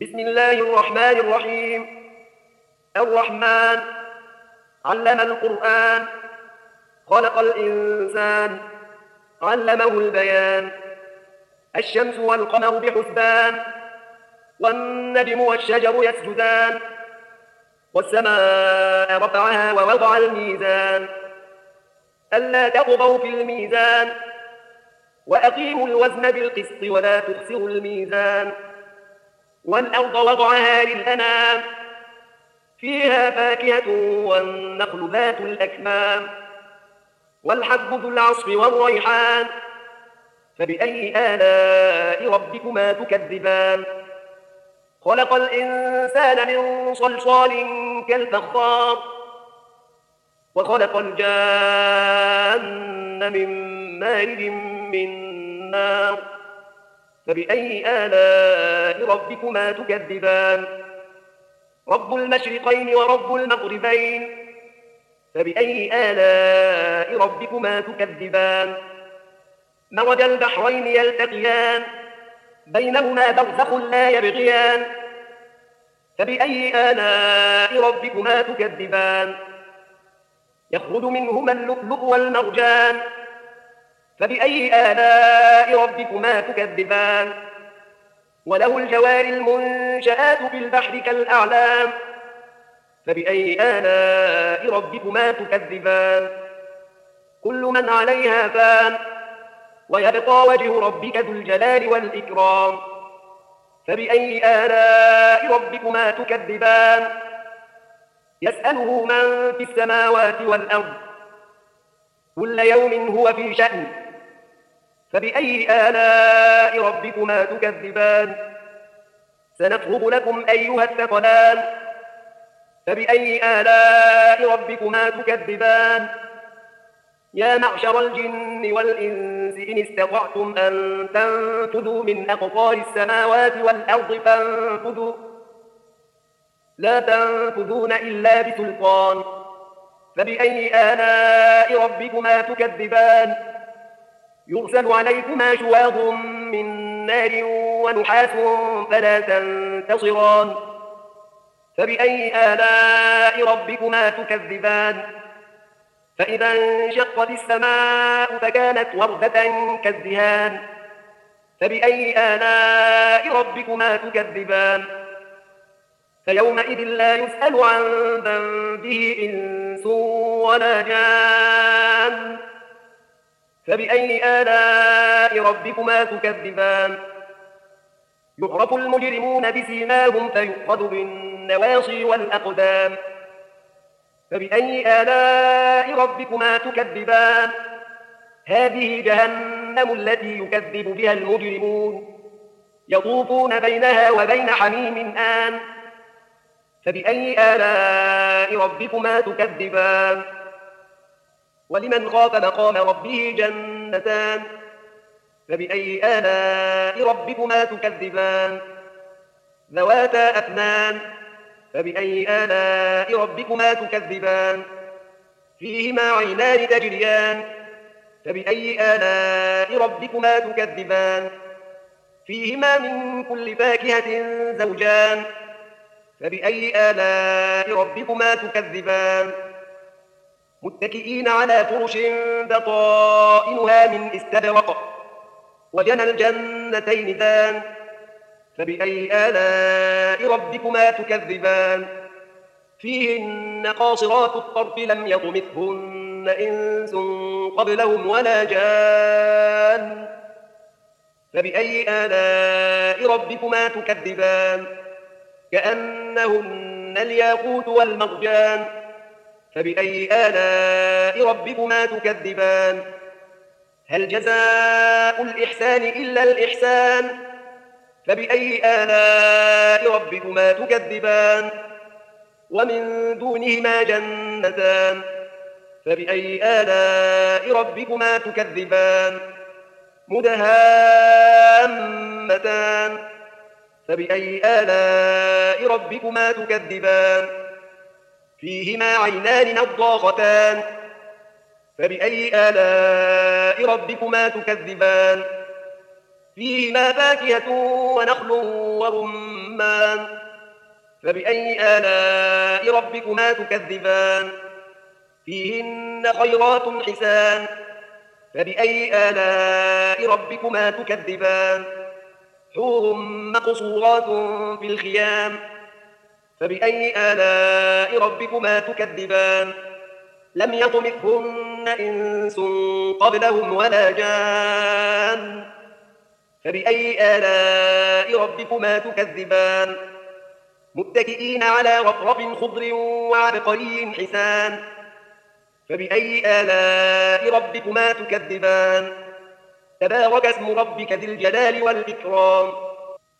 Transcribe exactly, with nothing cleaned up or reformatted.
بسم الله الرحمن الرحيم. الرحمن علم القرآن، خلق الإنسان، علمه البيان. الشمس والقمر بحسبان، والنجم والشجر يسجدان. والسماء رفعها ووضع الميزان، ألا تطغوا في الميزان، وأقيموا الوزن بالقسط ولا تخسروا الميزان. والأرض وضعها للأنام، فيها فاكهة والنخل ذات الأكمام، والحب ذو العصف والريحان. فبأي آلاء ربكما تكذبان؟ خلق الإنسان من صلصال كالفخار، وخلق الجان من مارج من نار. فبأي آلاء ربكما تكذبان؟ رب المشرقين ورب المغربين، فبأي آلاء ربكما تكذبان؟ مرج البحرين يلتقيان، بينهما برزخ لا يبغيان. فبأي آلاء ربكما تكذبان؟ يخرج منهما اللؤلؤ والمرجان، فبأي آلاء ربكما تكذبان؟ وله الجوار المنشآت في البحر كالأعلام، فبأي آلاء ربكما تكذبان؟ كل من عليها فان، ويبقى وجه ربك ذو الجلال والإكرام. فبأي آلاء ربكما تكذبان؟ يسأله من في السماوات والأرض، كل يوم هو في شأن. فبأي آلاء ربكما تكذبان؟ سنفرغ لكم أيها الثقلان. فبأي آلاء ربكما تكذبان؟ يا معشر الجن والإنس إن استطعتم أن تنفذوا من أقطار السماوات والأرض فانفذوا، لا تنفذون إلا بسلطان. فبأي آلاء ربكما تكذبان؟ يرسل عليكما شواظ من نار ونحاس فلا تنتصران. فبأي آلاء ربكما تكذبان؟ فإذا انشقت السماء فكانت وردة كالدهان. فبأي آلاء ربكما تكذبان؟ فيومئذ لا يسأل عن ذنبه إنس ولا جان. فبأي آلاء ربكما تكذبان؟ يعرف المجرمون بسيماهم فيؤخذ بالنواصي والأقدام. فبأي آلاء ربكما تكذبان؟ هذه جهنم التي يكذب بها المجرمون، يطوفون بينها وبين حميم آن. فبأي آلاء ربكما تكذبان؟ ولمن خاف مقام ربه جنتان، فبأي آلاء ربكما تكذبان؟ ذواتا أفنان، فبأي آلاء ربكما تكذبان؟ فيهما عينان تجريان، فبأي آلاء ربكما تكذبان؟ فيهما من كل فاكهة زوجان، فبأي آلاء ربكما تكذبان؟ متكئين على فرش بطائنها من استبرق، وجنى الجنتين دان. فبأي آلاء ربكما تكذبان؟ فيهن قاصرات الطرف لم يطمثهن إنس قبلهم ولا جان. فبأي آلاء ربكما تكذبان؟ كأنهن الياقوت والمرجان. فبأي آلاء ربكما تكذبان؟ هل جزاء الإحسان إلا الإحسان؟ فبأي آلاء ربكما تكذبان؟ ومن دونهما جنتان، فبأي آلاء ربكما تكذبان؟ مدهامتان، فبأي آلاء ربكما تكذبان؟ فيهما عينان نضاختان، فبأي آلاء ربكما تكذبان؟ فيهما فاكهة ونخل ورمان رمان فبأي آلاء ربكما تكذبان فيهن خيرات حسان فبأي آلاء ربكما تكذبان حور مقصورات في الخيام فبأي آلاء ربكما تكذبان لم يطمثهن إنس قبلهم ولا جان فبأي آلاء ربكما تكذبان متكئين على رفرف خضر وعبقري حسان فبأي آلاء ربكما تكذبان تبارك اسم ربك ذي الجلال والإكرام